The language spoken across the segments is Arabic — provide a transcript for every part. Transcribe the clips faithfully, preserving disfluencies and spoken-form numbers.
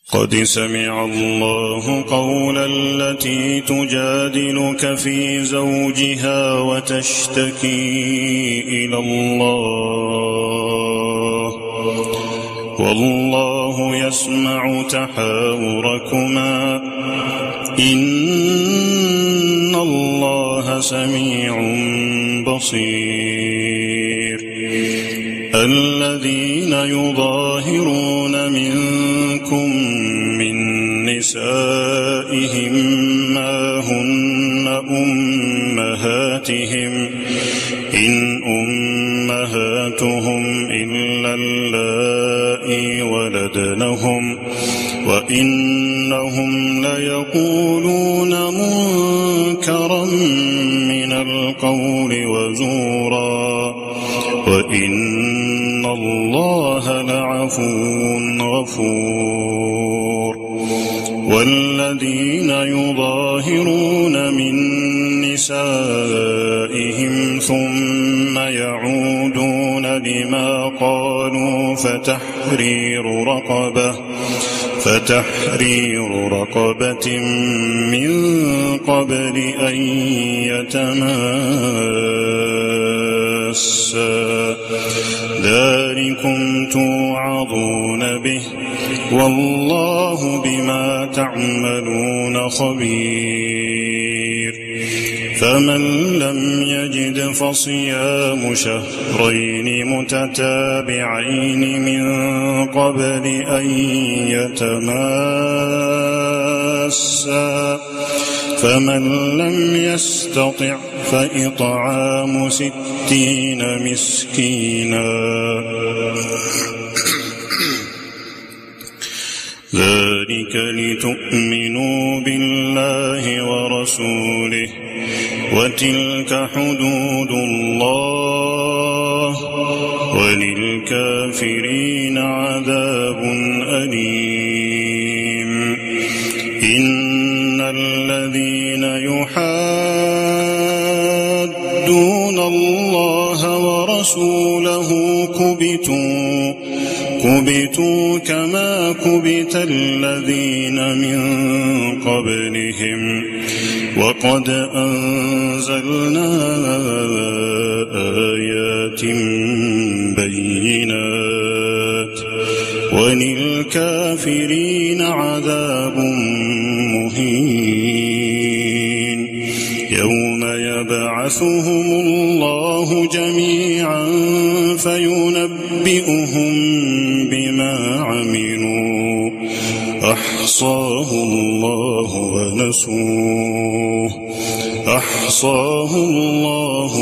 قد سمع الله قول التي تجادلك في زوجها وتشتكي إلى الله والله يسمع تحاوركما إن الله سميع بصير. الذين يظاهرون منكم من نسائهم ما هن أمهاتهم إن أمهاتهم إلا اللائي ولدنهم وإنهم ليقولون منكرا من القول وزورا وإن الله لعفو غفور. والذين يظاهرون من نسائهم ثم يعودون لما قالوا فتحرير رقبة فتحرير رقبة من قبل أن يتماسا ذلكم توعظون به والله بما تعملون خبير. فمن لم يجد فصيام شهرين متتابعين من قبل أن يتماسا فمن لم يستطع فإطعام ستين مسكينا ذلك لتؤمنوا بالله ورسوله وتلك حدود الله وللكافرين عذاب أليم. إن الذين يحادون الله ورسوله كبتوا كبتوا كما كبت الذين من قبلهم وقد أنزلنا آيات بينات وللكافرين عذاب مهين. يوم يبعثهم الله جميعا فينبئهم بما عملوا أحصاه الله ونسوه أحصاه الله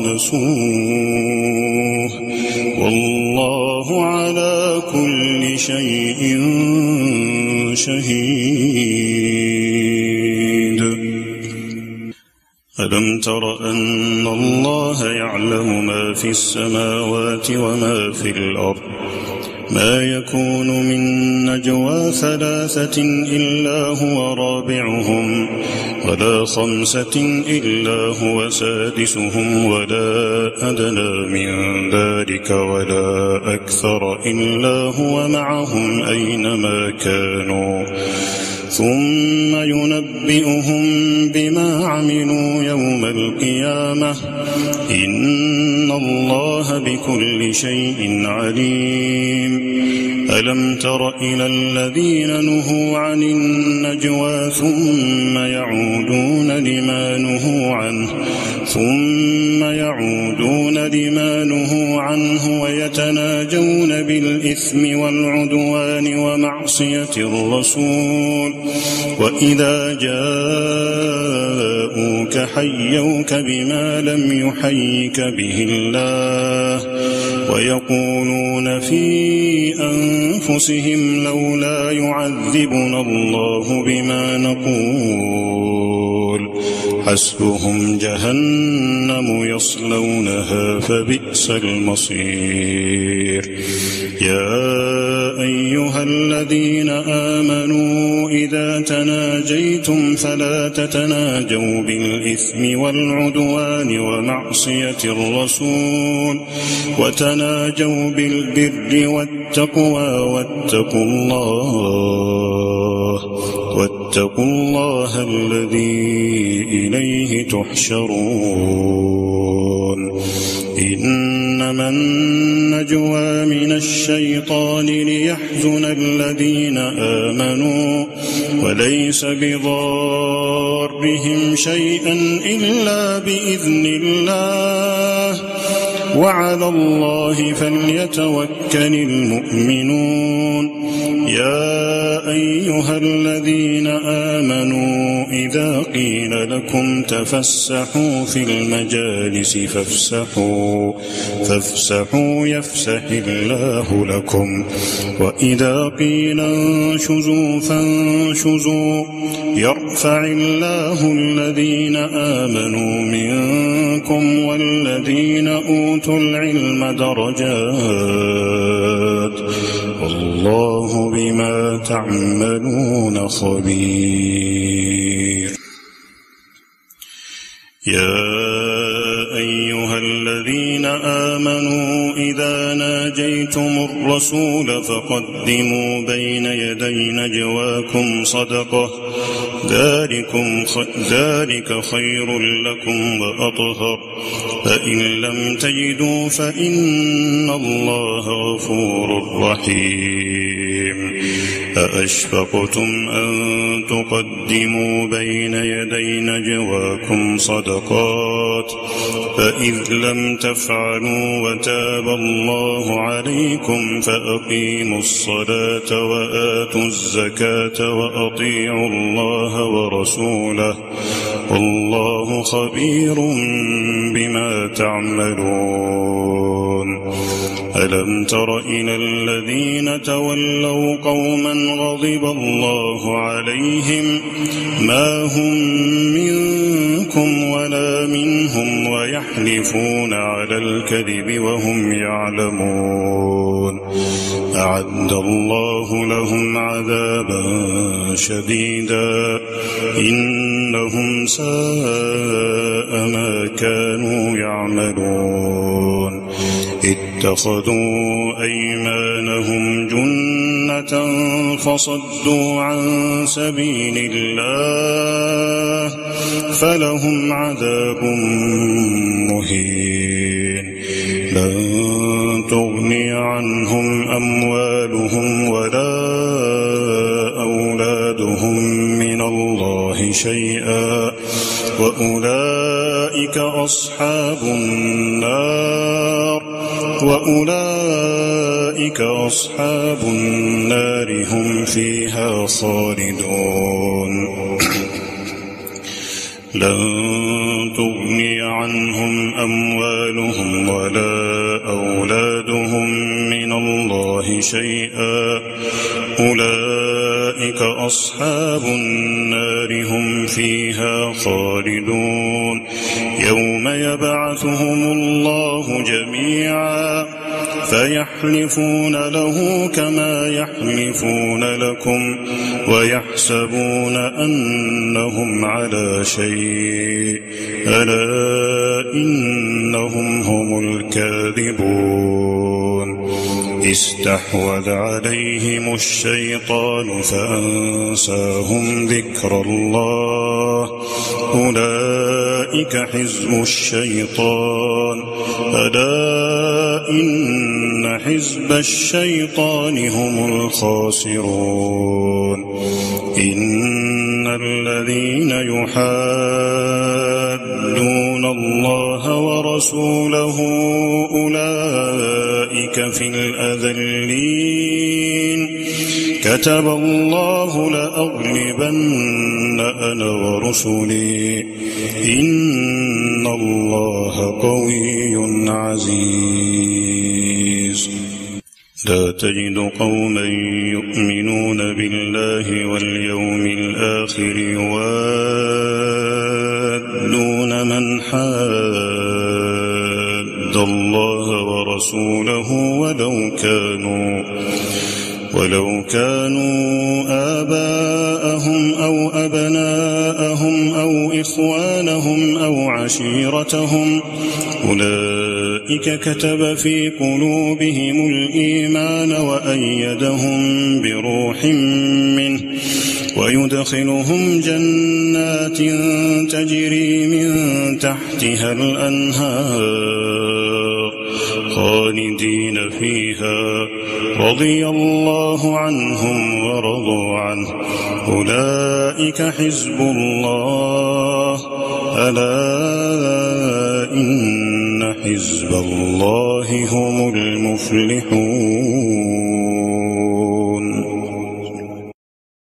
ونسوه والله على كل شيء شهيد. ألم تر أن الله يعلم ما في السماوات وما في الأرض ما يكون من نجوى ثلاثة إلا هو رابعهم ولا خمسة إلا هو سادسهم ولا أدنى من ذلك ولا أكثر إلا هو معهم أينما كانوا ثم ينبئهم بما عملوا يوم القيامة إن الله بكل شيء عليم. ألم تر إلى الذين نهوا عن النجوى ثم يعودون لما نهوا عنه ثم يعودون لما نهوا عنه ويتناجون بالإثم والعدوان ومعصية الرسول وإذا جاءوك حيوك بما لم يحيك به الله ويقولون في أنفسهم لولا يعذبنا الله بما نقول حسبهم جهنم يصلونها فبئس المصير. يا أيها الذين آمنوا إذا تناجيتم فلا تتناجوا بالإثم والعدوان ومعصية الرسول وتناجوا بالبر والتقوى واتقوا الله واتقوا الله الذي إليه تحشرون إنما النجوى من الشيطان ليحزن الذين آمنوا وليس بضارهم شيئا إلا بإذن الله وعلى الله فليتوكل المؤمنون يا أيها الذين آمنوا إذا قيل لكم تفسحوا في المجالس فافسحوا فافسحوا يفسح الله لكم وإذا قيل انشزوا فانشزوا يرفع الله الذين آمنوا منكم والذين أوتوا العلم درجات والله بما تعملون خبير يا أيها الذين آمنوا إذا ناجيتم الرسول فقدموا بين يدي نجواكم صدقة ذلكم خ... ذلك خير لكم وأطهر فإن لم تجدوا فإن الله غفور رحيم أأشفقتم أن تقدموا بين يدي نجواكم صدقات فإذ لم تفعلوا وتاب الله عليكم فأقيموا الصلاة وآتوا الزكاة وأطيعوا الله ورسوله والله خبير بما تعملون ألم تر إلى الذين تولوا قوما غضب الله عليهم ما هم منكم ولا منهم ويحلفون على الكذب وهم يعلمون أعد الله لهم عذابا شديدا إنهم ساء ما كانوا يعملون اتخذوا أيمانهم جنة فصدوا عن سبيل الله فلهم عذاب مهين لن تغني عنهم أموالهم ولا أولادهم من الله شيئا وأولئك أصحاب النار وأولئك أصحاب النار هم فيها خالدون لن تغني عنهم أموالهم ولا أولادهم من الله شيئا أولئك أصحاب النار هم فيها خالدون يوم يبعثهم الله جميعا فيحلفون له كما يحلفون لكم ويحسبون أنهم على شيء ألا إنهم هم الكاذبون استحوذ عليهم الشيطان فأنساهم ذكر الله أولئك حزب الشيطان ألا إن حزب الشيطان هم الخاسرون إن الذين يحادون الله ورسوله أولئك في الأذلين كتب الله لأغلبن أنا ورسلي إن الله قوي عزيز لا تجد قوما يؤمنون بالله واليوم الآخر يوادون من حاد الله ورسوله ولو كانوا ولو كانوا آباءهم أو أبناءهم أو إخوانهم أو عشيرتهم أولئك كتب في قلوبهم الإيمان وأيدهم بروح منه ويدخلهم جنات تجري من تحتها الأنهار خالدين فيها رضي الله عنهم ورضوا عنه أولئك حزب الله ألا إن حزب الله هم المفلحون.